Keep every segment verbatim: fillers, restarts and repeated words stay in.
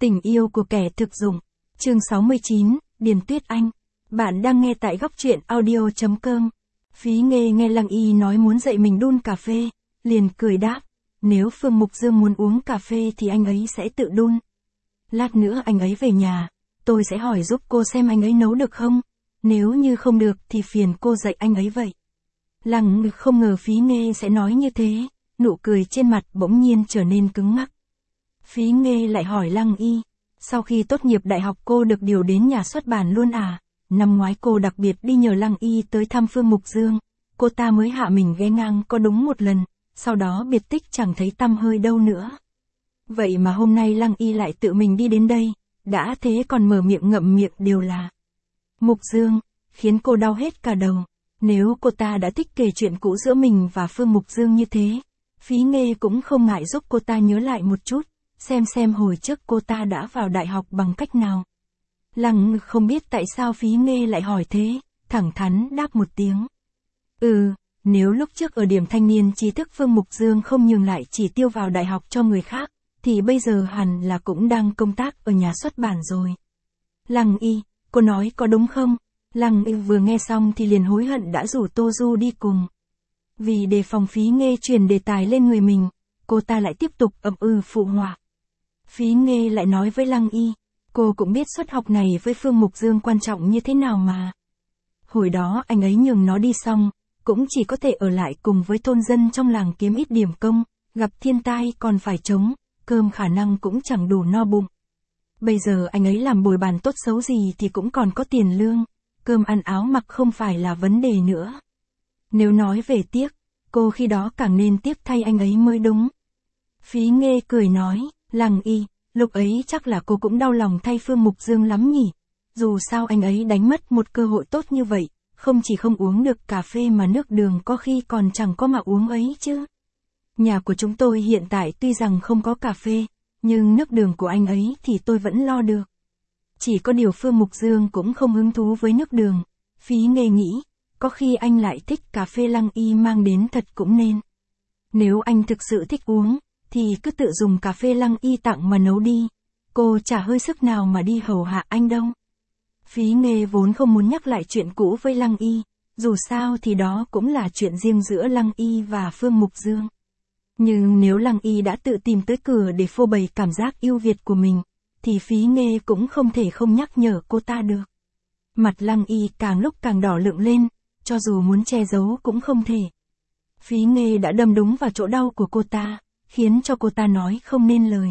Tình yêu của kẻ thực dụng. Chương sáu mươi chín, Điền Tuyết Anh. Bạn đang nghe tại góc truyện audio chấm com. Phí Nghê nghe Lăng Y nói muốn dạy mình đun cà phê, liền cười đáp, nếu Phương Mục Dương muốn uống cà phê thì anh ấy sẽ tự đun. Lát nữa anh ấy về nhà, tôi sẽ hỏi giúp cô xem anh ấy nấu được không, nếu như không được thì phiền cô dạy anh ấy vậy. Lăng Ngực không ngờ Phí Nghê sẽ nói như thế, nụ cười trên mặt bỗng nhiên trở nên cứng ngắc. Phí Nghê lại hỏi Lăng Y, sau khi tốt nghiệp đại học cô được điều đến nhà xuất bản luôn à? Năm ngoái cô đặc biệt đi nhờ Lăng Y tới thăm Phương Mục Dương, cô ta mới hạ mình ghé ngang có đúng một lần, sau đó biệt tích chẳng thấy tăm hơi đâu nữa. Vậy mà hôm nay Lăng Y lại tự mình đi đến đây, đã thế còn mở miệng ngậm miệng đều là Mục Dương, khiến cô đau hết cả đầu. Nếu cô ta đã thích kể chuyện cũ giữa mình và Phương Mục Dương như thế, Phí Nghê cũng không ngại giúp cô ta nhớ lại một chút, xem xem hồi trước cô ta đã vào đại học bằng cách nào. Lăng Ngực không biết tại sao Phí Nghê lại hỏi thế, thẳng thắn đáp một tiếng. Ừ, nếu lúc trước ở điểm thanh niên trí thức Phương Mục Dương không nhường lại chỉ tiêu vào đại học cho người khác, thì bây giờ hẳn là cũng đang công tác ở nhà xuất bản rồi. Lăng Y, cô nói có đúng không? Lăng Y vừa nghe xong thì liền hối hận đã rủ Tô Du đi cùng. Vì đề phòng Phí Nghê truyền đề tài lên người mình, cô ta lại tiếp tục ậm ừ phụ họa. Phí Nghê lại nói với Lăng Y, cô cũng biết suất học này với Phương Mục Dương quan trọng như thế nào mà. Hồi đó anh ấy nhường nó đi xong, cũng chỉ có thể ở lại cùng với thôn dân trong làng kiếm ít điểm công, gặp thiên tai còn phải chống, cơm khả năng cũng chẳng đủ no bụng. Bây giờ anh ấy làm bồi bàn tốt xấu gì thì cũng còn có tiền lương, cơm ăn áo mặc không phải là vấn đề nữa. Nếu nói về tiếc, cô khi đó càng nên tiếc thay anh ấy mới đúng. Phí Nghê cười nói, Lăng Y, lúc ấy chắc là cô cũng đau lòng thay Phương Mục Dương lắm nhỉ. Dù sao anh ấy đánh mất một cơ hội tốt như vậy, không chỉ không uống được cà phê mà nước đường có khi còn chẳng có mà uống ấy chứ. Nhà của chúng tôi hiện tại tuy rằng không có cà phê, nhưng nước đường của anh ấy thì tôi vẫn lo được. Chỉ có điều Phương Mục Dương cũng không hứng thú với nước đường. Phí Nghê nghĩ, có khi anh lại thích cà phê Lăng Y mang đến thật cũng nên. Nếu anh thực sự thích uống, thì cứ tự dùng cà phê Lăng Y tặng mà nấu đi. Cô chả hơi sức nào mà đi hầu hạ anh đâu. Phí Nghê vốn không muốn nhắc lại chuyện cũ với Lăng Y, dù sao thì đó cũng là chuyện riêng giữa Lăng Y và Phương Mục Dương. Nhưng nếu Lăng Y đã tự tìm tới cửa để phô bày cảm giác yêu Việt của mình, thì Phí Nghê cũng không thể không nhắc nhở cô ta được. Mặt Lăng Y càng lúc càng đỏ lựng lên, cho dù muốn che giấu cũng không thể. Phí Nghê đã đâm đúng vào chỗ đau của cô ta, khiến cho cô ta nói không nên lời.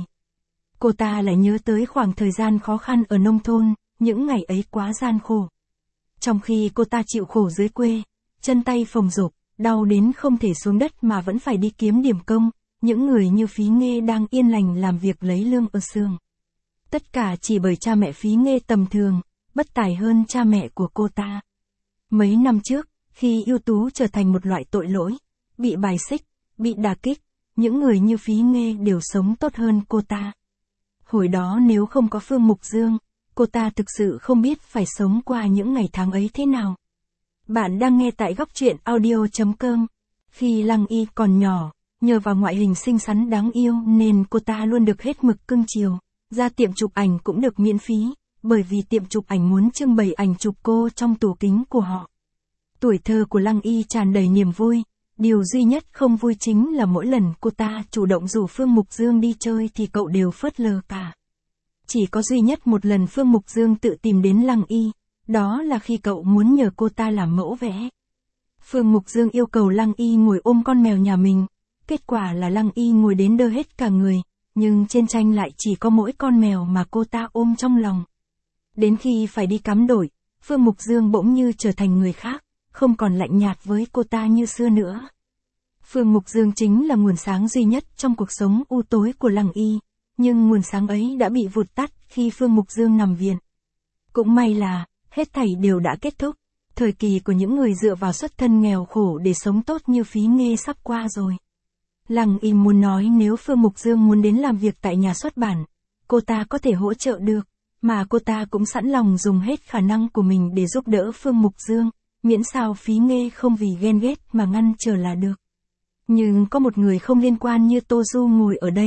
Cô ta lại nhớ tới khoảng thời gian khó khăn ở nông thôn, những ngày ấy quá gian khổ. Trong khi cô ta chịu khổ dưới quê, chân tay phồng rộp, đau đến không thể xuống đất mà vẫn phải đi kiếm điểm công, những người như Phí Nghê đang yên lành làm việc lấy lương ở xưởng. Tất cả chỉ bởi cha mẹ Phí Nghê tầm thường, bất tài hơn cha mẹ của cô ta. Mấy năm trước, khi ưu tú trở thành một loại tội lỗi, bị bài xích, bị đả kích, những người như Phí Nghê đều sống tốt hơn cô ta. Hồi đó nếu không có Phương Mục Dương, cô ta thực sự không biết phải sống qua những ngày tháng ấy thế nào. Bạn đang nghe tại góc truyện audio chấm com. Khi Lăng Y còn nhỏ, nhờ vào ngoại hình xinh xắn đáng yêu nên cô ta luôn được hết mực cưng chiều. Ra tiệm chụp ảnh cũng được miễn phí, bởi vì tiệm chụp ảnh muốn trưng bày ảnh chụp cô trong tủ kính của họ. Tuổi thơ của Lăng Y tràn đầy niềm vui. Điều duy nhất không vui chính là mỗi lần cô ta chủ động rủ Phương Mục Dương đi chơi thì cậu đều phớt lờ cả. Chỉ có duy nhất một lần Phương Mục Dương tự tìm đến Lăng Y, đó là khi cậu muốn nhờ cô ta làm mẫu vẽ. Phương Mục Dương yêu cầu Lăng Y ngồi ôm con mèo nhà mình, kết quả là Lăng Y ngồi đến đơ hết cả người, nhưng trên tranh lại chỉ có mỗi con mèo mà cô ta ôm trong lòng. Đến khi phải đi cắm đổi, Phương Mục Dương bỗng như trở thành người khác, không còn lạnh nhạt với cô ta như xưa nữa. Phương Mục Dương chính là nguồn sáng duy nhất trong cuộc sống u tối của Lăng Y, nhưng nguồn sáng ấy đã bị vụt tắt khi Phương Mục Dương nằm viện. Cũng may là, hết thảy đều đã kết thúc, thời kỳ của những người dựa vào xuất thân nghèo khổ để sống tốt như Phí Nghê sắp qua rồi. Lăng Y muốn nói nếu Phương Mục Dương muốn đến làm việc tại nhà xuất bản, cô ta có thể hỗ trợ được, mà cô ta cũng sẵn lòng dùng hết khả năng của mình để giúp đỡ Phương Mục Dương, miễn sao Phí Nghê không vì ghen ghét mà ngăn trở là được. Nhưng có một người không liên quan như Tô Du ngồi ở đây,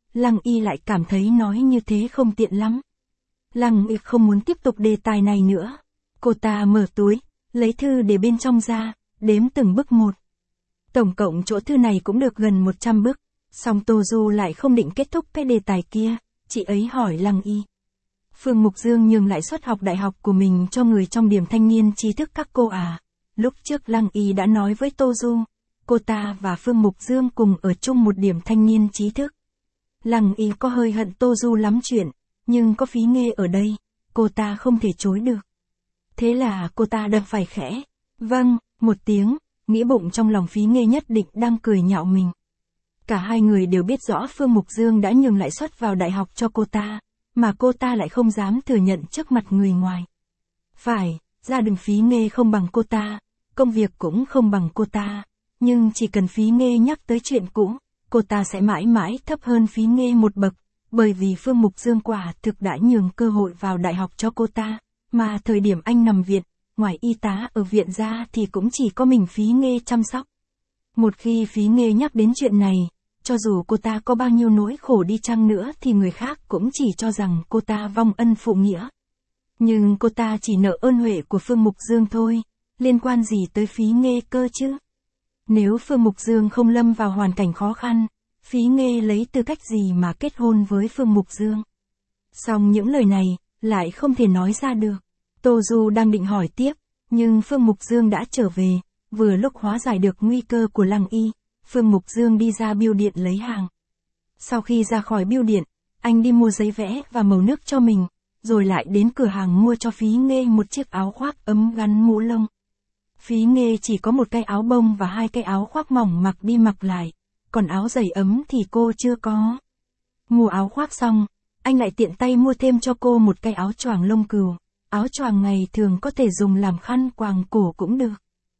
Lăng Y lại cảm thấy nói như thế không tiện lắm. Lăng Y không muốn tiếp tục đề tài này nữa. Cô ta mở túi, lấy thư để bên trong ra, đếm từng bức một. Tổng cộng chỗ thư này cũng được gần một trăm bức. Song Tô Du lại không định kết thúc cái đề tài kia, chị ấy hỏi Lăng Y. Phương Mục Dương nhường lại suất học đại học của mình cho người trong điểm thanh niên trí thức các cô à. Lúc trước Lăng Y đã nói với Tô Du, cô ta và Phương Mục Dương cùng ở chung một điểm thanh niên trí thức. Lăng Y có hơi hận Tô Du lắm chuyện, nhưng có Phí Nghê ở đây, cô ta không thể chối được. Thế là cô ta đành phải khẽ, vâng, một tiếng, nghĩ bụng trong lòng Phí Nghê nhất định đang cười nhạo mình. Cả hai người đều biết rõ Phương Mục Dương đã nhường lại suất vào đại học cho cô ta, mà cô ta lại không dám thừa nhận trước mặt người ngoài. Phải, gia đình Phí Nghê không bằng cô ta, công việc cũng không bằng cô ta, nhưng chỉ cần Phí Nghê nhắc tới chuyện cũ, cô ta sẽ mãi mãi thấp hơn Phí Nghê một bậc, bởi vì Phương Mục Dương quả thực đã nhường cơ hội vào đại học cho cô ta, mà thời điểm anh nằm viện, ngoài y tá ở viện ra thì cũng chỉ có mình Phí Nghê chăm sóc. Một khi Phí Nghê nhắc đến chuyện này, cho dù cô ta có bao nhiêu nỗi khổ đi chăng nữa thì người khác cũng chỉ cho rằng cô ta vong ân phụ nghĩa. Nhưng cô ta chỉ nợ ơn huệ của Phương Mục Dương thôi, liên quan gì tới Phí Nghê cơ chứ? Nếu Phương Mục Dương không lâm vào hoàn cảnh khó khăn, Phí Nghê lấy tư cách gì mà kết hôn với Phương Mục Dương? Song những lời này, lại không thể nói ra được. Tô Du đang định hỏi tiếp, nhưng Phương Mục Dương đã trở về, vừa lúc hóa giải được nguy cơ của Lăng Y, Phương Mục Dương đi ra bưu điện lấy hàng. Sau khi ra khỏi bưu điện, anh đi mua giấy vẽ và màu nước cho mình, rồi lại đến cửa hàng mua cho Phí Nghê một chiếc áo khoác ấm gắn mũ lông. Phí Nghê chỉ có một cái áo bông và hai cái áo khoác mỏng mặc đi mặc lại, còn áo giày ấm thì cô chưa có. Mua áo khoác xong, anh lại tiện tay mua thêm cho cô một cái áo choàng lông cừu, áo choàng ngày thường có thể dùng làm khăn quàng cổ cũng được.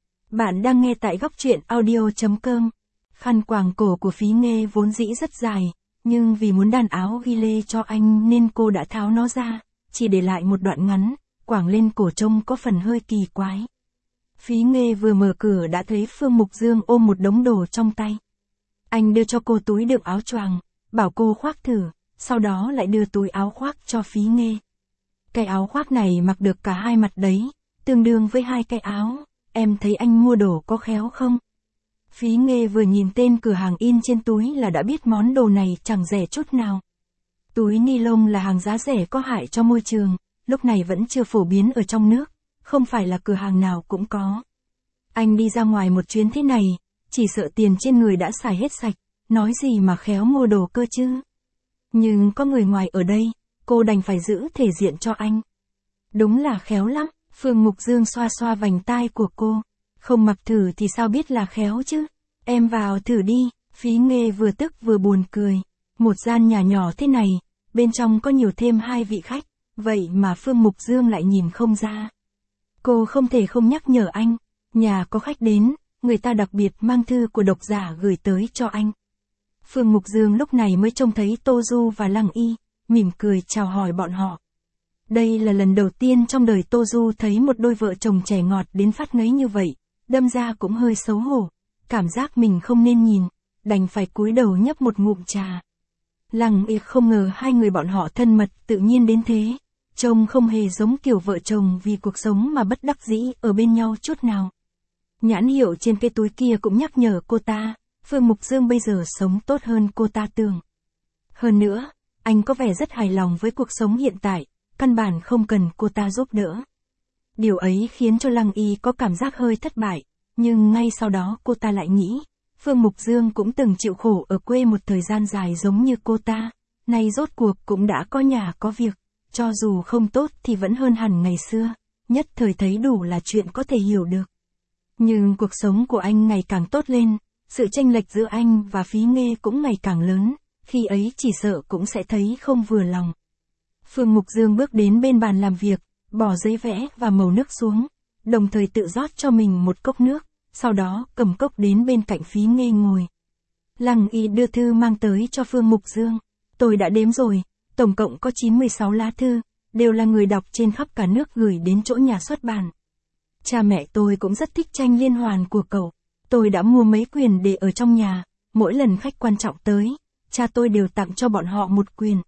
Bạn đang nghe tại góc truyện audio chấm com. Khăn quàng cổ của Phí Nghê vốn dĩ rất dài, nhưng vì muốn đan áo ghi lê cho anh nên cô đã tháo nó ra, chỉ để lại một đoạn ngắn, quàng lên cổ trông có phần hơi kỳ quái. Phí Nghê vừa mở cửa đã thấy Phương Mục Dương ôm một đống đồ trong tay. Anh đưa cho cô túi đựng áo choàng, bảo cô khoác thử, sau đó lại đưa túi áo khoác cho Phí Nghê. Cái áo khoác này mặc được cả hai mặt đấy, tương đương với hai cái áo, em thấy anh mua đồ có khéo không? Phí Nghê vừa nhìn tên cửa hàng in trên túi là đã biết món đồ này chẳng rẻ chút nào. Túi ni lông là hàng giá rẻ có hại cho môi trường, lúc này vẫn chưa phổ biến ở trong nước, không phải là cửa hàng nào cũng có. Anh đi ra ngoài một chuyến thế này, chỉ sợ tiền trên người đã xài hết sạch, nói gì mà khéo mua đồ cơ chứ. Nhưng có người ngoài ở đây, cô đành phải giữ thể diện cho anh. Đúng là khéo lắm, Phương Mục Dương xoa xoa vành tai của cô. Không mặc thử thì sao biết là khéo chứ. Em vào thử đi. Phí Nghê vừa tức vừa buồn cười. Một gian nhà nhỏ thế này, bên trong có nhiều thêm hai vị khách, vậy mà Phương Mục Dương lại nhìn không ra. Cô không thể không nhắc nhở anh, nhà có khách đến, người ta đặc biệt mang thư của độc giả gửi tới cho anh. Phương Mục Dương lúc này mới trông thấy Tô Du và Lăng Y, mỉm cười chào hỏi bọn họ. Đây là lần đầu tiên trong đời Tô Du thấy một đôi vợ chồng trẻ ngọt đến phát ngấy như vậy, đâm ra cũng hơi xấu hổ, cảm giác mình không nên nhìn, đành phải cúi đầu nhấp một ngụm trà. Lăng Y không ngờ hai người bọn họ thân mật tự nhiên đến thế, trông không hề giống kiểu vợ chồng vì cuộc sống mà bất đắc dĩ ở bên nhau chút nào. Nhãn hiệu trên cái túi kia cũng nhắc nhở cô ta, Phương Mục Dương bây giờ sống tốt hơn cô ta tưởng. Hơn nữa, anh có vẻ rất hài lòng với cuộc sống hiện tại, căn bản không cần cô ta giúp đỡ. Điều ấy khiến cho Lăng Y có cảm giác hơi thất bại, nhưng ngay sau đó cô ta lại nghĩ, Phương Mục Dương cũng từng chịu khổ ở quê một thời gian dài giống như cô ta, nay rốt cuộc cũng đã có nhà có việc, cho dù không tốt thì vẫn hơn hẳn ngày xưa, nhất thời thấy đủ là chuyện có thể hiểu được. Nhưng cuộc sống của anh ngày càng tốt lên, sự chênh lệch giữa anh và Phí Nghê cũng ngày càng lớn, khi ấy chỉ sợ cũng sẽ thấy không vừa lòng. Phương Mục Dương bước đến bên bàn làm việc, bỏ giấy vẽ và màu nước xuống, đồng thời tự rót cho mình một cốc nước, sau đó cầm cốc đến bên cạnh Phí Nghê ngồi. Lăng Y đưa thư mang tới cho Phương Mục Dương. Tôi đã đếm rồi, tổng cộng có chín mươi sáu lá thư, đều là người đọc trên khắp cả nước gửi đến chỗ nhà xuất bản. Cha mẹ tôi cũng rất thích tranh liên hoàn của cậu. Tôi đã mua mấy quyển để ở trong nhà, mỗi lần khách quan trọng tới, cha tôi đều tặng cho bọn họ một quyền.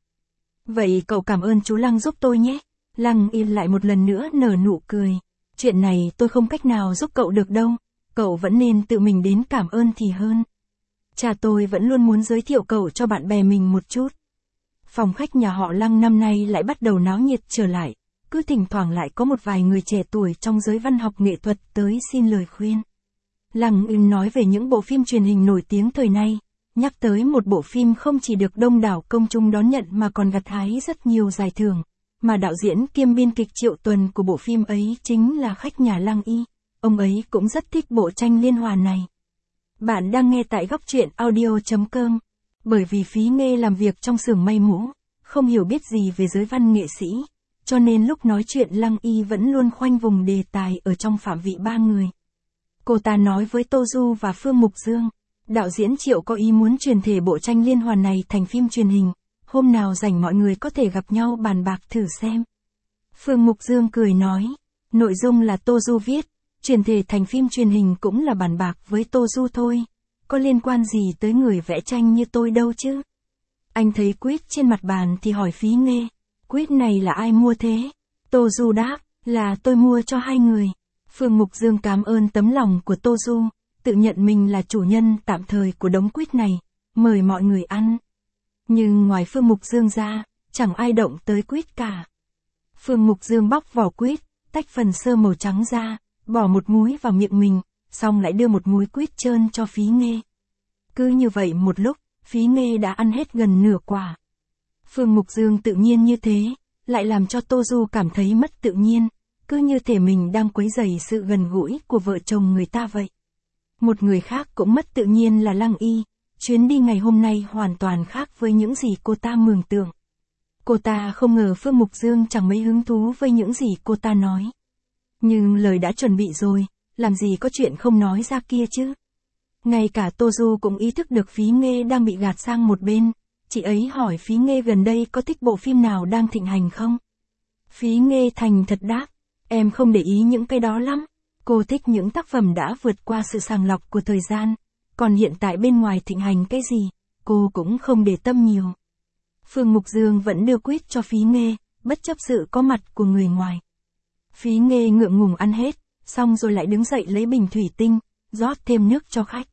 Vậy cậu cảm ơn chú Lăng giúp tôi nhé. Lăng Y lại một lần nữa nở nụ cười. Chuyện này tôi không cách nào giúp cậu được đâu, cậu vẫn nên tự mình đến cảm ơn thì hơn. Cha tôi vẫn luôn muốn giới thiệu cậu cho bạn bè mình một chút. Phòng khách nhà họ Lăng năm nay lại bắt đầu náo nhiệt trở lại, cứ thỉnh thoảng lại có một vài người trẻ tuổi trong giới văn học nghệ thuật tới xin lời khuyên. Lăng Y nói về những bộ phim truyền hình nổi tiếng thời nay, nhắc tới một bộ phim không chỉ được đông đảo công chúng đón nhận mà còn gặt hái rất nhiều giải thưởng, mà đạo diễn kiêm biên kịch Triệu Tuần của bộ phim ấy chính là khách nhà Lăng Y. Ông ấy cũng rất thích bộ tranh liên hoàn này. Bạn đang nghe tại góc truyện audio chấm com. Bởi vì Phí Nghê làm việc trong xưởng may mũ, không hiểu biết gì về giới văn nghệ sĩ, cho nên lúc nói chuyện Lăng Y vẫn luôn khoanh vùng đề tài ở trong phạm vị ba người. Cô ta nói với Tô Du và Phương Mục Dương, đạo diễn Triệu có ý muốn truyền thể bộ tranh liên hoàn này thành phim truyền hình, hôm nào rảnh mọi người có thể gặp nhau bàn bạc thử xem. Phương Mục Dương cười nói, nội dung là Tô Du viết, truyền thể thành phim truyền hình cũng là bàn bạc với Tô Du thôi, có liên quan gì tới người vẽ tranh như tôi đâu chứ. Anh thấy quýt trên mặt bàn thì hỏi Phí Nghê, quýt này là ai mua thế? Tô Du đáp, là tôi mua cho hai người. Phương Mục Dương cảm ơn tấm lòng của Tô Du, tự nhận mình là chủ nhân tạm thời của đống quýt này, mời mọi người ăn. Nhưng ngoài Phương Mục Dương ra, chẳng ai động tới quýt cả. Phương Mục Dương bóc vỏ quýt, tách phần sơ màu trắng ra, bỏ một múi vào miệng mình, xong lại đưa một múi quýt trơn cho Phí Nghê. Cứ như vậy một lúc, Phí Nghê đã ăn hết gần nửa quả. Phương Mục Dương tự nhiên như thế, lại làm cho Tô Du cảm thấy mất tự nhiên, cứ như thể mình đang quấy rầy sự gần gũi của vợ chồng người ta vậy. Một người khác cũng mất tự nhiên là Lăng Y, chuyến đi ngày hôm nay hoàn toàn khác với những gì cô ta mường tượng. Cô ta không ngờ Phương Mục Dương chẳng mấy hứng thú với những gì cô ta nói. Nhưng lời đã chuẩn bị rồi, làm gì có chuyện không nói ra kia chứ. Ngay cả Tô Du cũng ý thức được Phí Nghê đang bị gạt sang một bên, chị ấy hỏi Phí Nghê gần đây có thích bộ phim nào đang thịnh hành không? Phí Nghê thành thật đáp, em không để ý những cái đó lắm, cô thích những tác phẩm đã vượt qua sự sàng lọc của thời gian, còn hiện tại bên ngoài thịnh hành cái gì, cô cũng không để tâm nhiều. Phương Mục Dương vẫn đưa quýt cho Phí Nghê, bất chấp sự có mặt của người ngoài. Phí Nghê ngượng ngùng ăn hết, xong rồi lại đứng dậy lấy bình thủy tinh, rót thêm nước cho khách.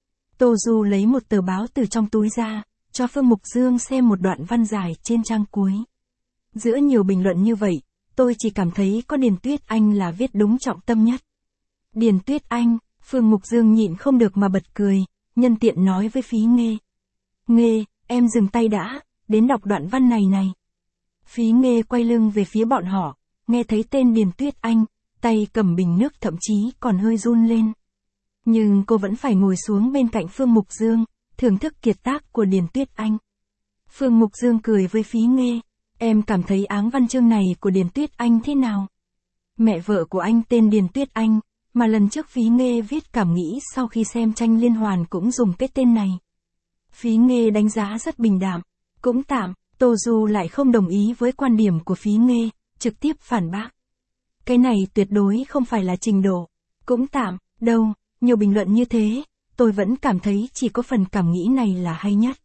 Tô Du lấy một tờ báo từ trong túi ra, cho Phương Mục Dương xem một đoạn văn dài trên trang cuối. Giữa nhiều bình luận như vậy, tôi chỉ cảm thấy có Điền Tuyết Anh là viết đúng trọng tâm nhất. Điền Tuyết Anh, Phương Mục Dương nhịn không được mà bật cười, nhân tiện nói với Phí Nghê. Nghê, em dừng tay đã, đến đọc đoạn văn này này. Phí Nghê quay lưng về phía bọn họ, nghe thấy tên Điền Tuyết Anh, tay cầm bình nước thậm chí còn hơi run lên. Nhưng cô vẫn phải ngồi xuống bên cạnh Phương Mục Dương, thưởng thức kiệt tác của Điền Tuyết Anh. Phương Mục Dương cười với Phí Nghê, em cảm thấy áng văn chương này của Điền Tuyết Anh thế nào? Mẹ vợ của anh tên Điền Tuyết Anh, mà lần trước Phí Nghê viết cảm nghĩ sau khi xem tranh liên hoàn cũng dùng cái tên này. Phí Nghê đánh giá rất bình đạm, cũng tạm. Tô Du lại không đồng ý với quan điểm của Phí Nghê, trực tiếp phản bác. Cái này tuyệt đối không phải là trình độ, cũng tạm, đâu, nhiều bình luận như thế, tôi vẫn cảm thấy chỉ có phần cảm nghĩ này là hay nhất.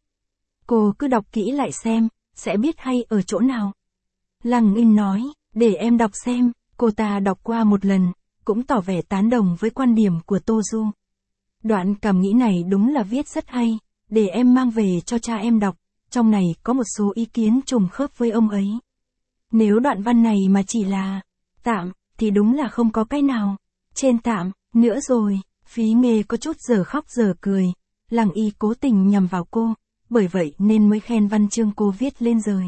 Cô cứ đọc kỹ lại xem, sẽ biết hay ở chỗ nào. Lăng Y nói, để em đọc xem, cô ta đọc qua một lần, cũng tỏ vẻ tán đồng với quan điểm của Tô Du. Đoạn cảm nghĩ này đúng là viết rất hay, để em mang về cho cha em đọc, trong này có một số ý kiến trùng khớp với ông ấy. Nếu đoạn văn này mà chỉ là tạm, thì đúng là không có cái nào trên tạm nữa rồi. Phí Nghê có chút giờ khóc giờ cười, Lăng Y cố tình nhằm vào cô, bởi vậy nên mới khen văn chương cô viết lên rồi.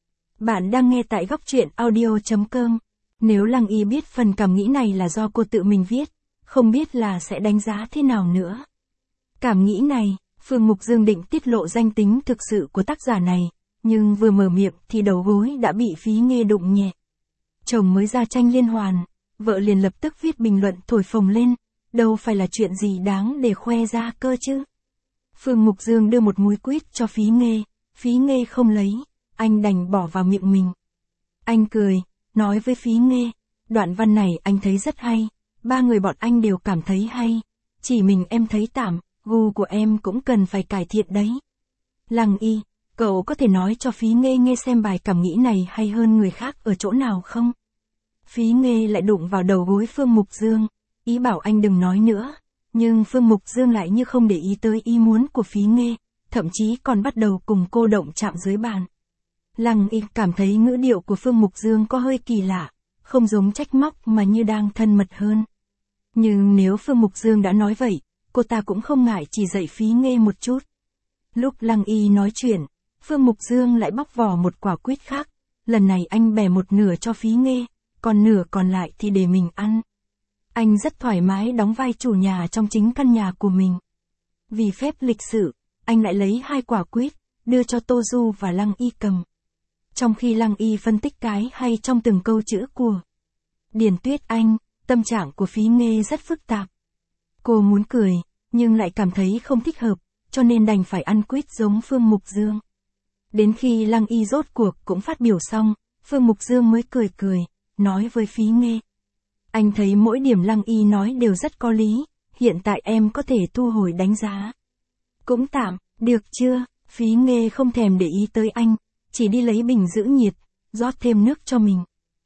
Bạn đang nghe tại góc truyện audio chấm com. Nếu Lăng Y biết phần cảm nghĩ này là do cô tự mình viết, không biết là sẽ đánh giá thế nào nữa. Cảm nghĩ này, Phương Mục Dương định tiết lộ danh tính thực sự của tác giả này, nhưng vừa mở miệng thì đầu gối đã bị Phí Nghê đụng nhẹ. Chồng mới ra tranh liên hoàn, vợ liền lập tức viết bình luận thổi phồng lên, đâu phải là chuyện gì đáng để khoe ra cơ chứ. Phương Mục Dương đưa một múi quýt cho Phí Nghê, Phí Nghê không lấy, anh đành bỏ vào miệng mình. Anh cười, nói với Phí Nghê, đoạn văn này anh thấy rất hay, ba người bọn anh đều cảm thấy hay, chỉ mình em thấy tạm, gu của em cũng cần phải cải thiện đấy. Lăng Y, cậu có thể nói cho Phí Nghê nghe xem bài cảm nghĩ này hay hơn người khác ở chỗ nào không? Phí Nghê lại đụng vào đầu gối Phương Mục Dương, ý bảo anh đừng nói nữa. Nhưng Phương Mục Dương lại như không để ý tới ý muốn của Phí Nghê, thậm chí còn bắt đầu cùng cô động chạm dưới bàn. Lăng Y cảm thấy ngữ điệu của Phương Mục Dương có hơi kỳ lạ, không giống trách móc mà như đang thân mật hơn. Nhưng nếu Phương Mục Dương đã nói vậy, cô ta cũng không ngại chỉ dạy Phí Nghê một chút. Lúc Lăng Y nói chuyện, Phương Mục Dương lại bóc vỏ một quả quýt khác, lần này anh bẻ một nửa cho Phí Nghê, còn nửa còn lại thì để mình ăn. Anh rất thoải mái đóng vai chủ nhà trong chính căn nhà của mình. Vì phép lịch sự, anh lại lấy hai quả quýt, đưa cho Tô Du và Lăng Y cầm. Trong khi Lăng Y phân tích cái hay trong từng câu chữ của Điền Tuyết Anh, tâm trạng của Phí Nghê rất phức tạp. Cô muốn cười, nhưng lại cảm thấy không thích hợp, cho nên đành phải ăn quýt giống Phương Mục Dương. Đến khi Lăng Y rốt cuộc cũng phát biểu xong, Phương Mục Dương mới cười cười, nói với Phí Nghê. Anh thấy mỗi điểm Lăng Y nói đều rất có lý, hiện tại em có thể thu hồi đánh giá. Cũng tạm, được chưa? Phí Nghê không thèm để ý tới anh, chỉ đi lấy bình giữ nhiệt, rót thêm nước cho mình.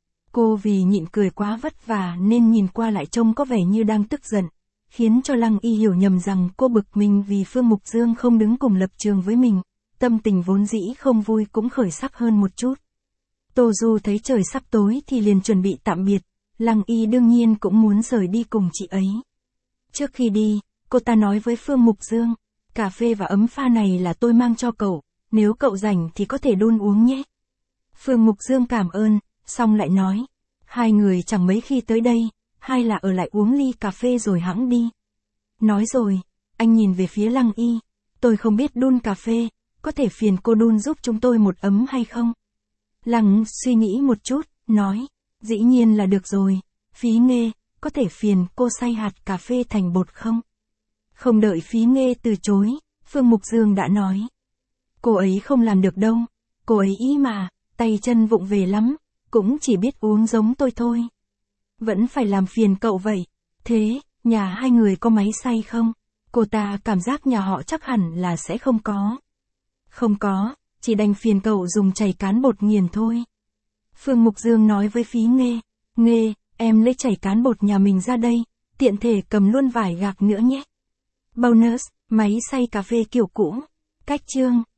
Cô vì nhịn cười quá vất vả nên nhìn qua lại trông có vẻ như đang tức giận, khiến cho Lăng Y hiểu nhầm rằng cô bực mình vì Phương Mục Dương không đứng cùng lập trường với mình, tâm tình vốn dĩ không vui cũng khởi sắc hơn một chút. Tô Du thấy trời sắp tối thì liền chuẩn bị tạm biệt, Lăng Y đương nhiên cũng muốn rời đi cùng chị ấy. Trước khi đi, cô ta nói với Phương Mục Dương, cà phê và ấm pha này là tôi mang cho cậu, nếu cậu rảnh thì có thể đun uống nhé. Phương Mục Dương cảm ơn, xong lại nói, hai người chẳng mấy khi tới đây, hay là ở lại uống ly cà phê rồi hẵng đi. Nói rồi, anh nhìn về phía Lăng Y, tôi không biết đun cà phê, có thể phiền cô đun giúp chúng tôi một ấm hay không? Lăng suy nghĩ một chút, nói, dĩ nhiên là được rồi, Phí Nghê, có thể phiền cô xay hạt cà phê thành bột không? Không đợi Phí Nghê từ chối, Phương Mục Dương đã nói. Cô ấy không làm được đâu, cô ấy ý mà, tay chân vụng về lắm, cũng chỉ biết uống giống tôi thôi. Vẫn phải làm phiền cậu vậy. Thế, nhà hai người có máy xay không? Cô ta cảm giác nhà họ chắc hẳn là sẽ không có. Không có, chỉ đành phiền cậu dùng chảy cán bột nghiền thôi. Phương Mục Dương nói với Phí Nghê, Nghê, em lấy chảy cán bột nhà mình ra đây, tiện thể cầm luôn vải gạc nữa nhé. Bonus, máy xay cà phê kiểu cũ. Cách chương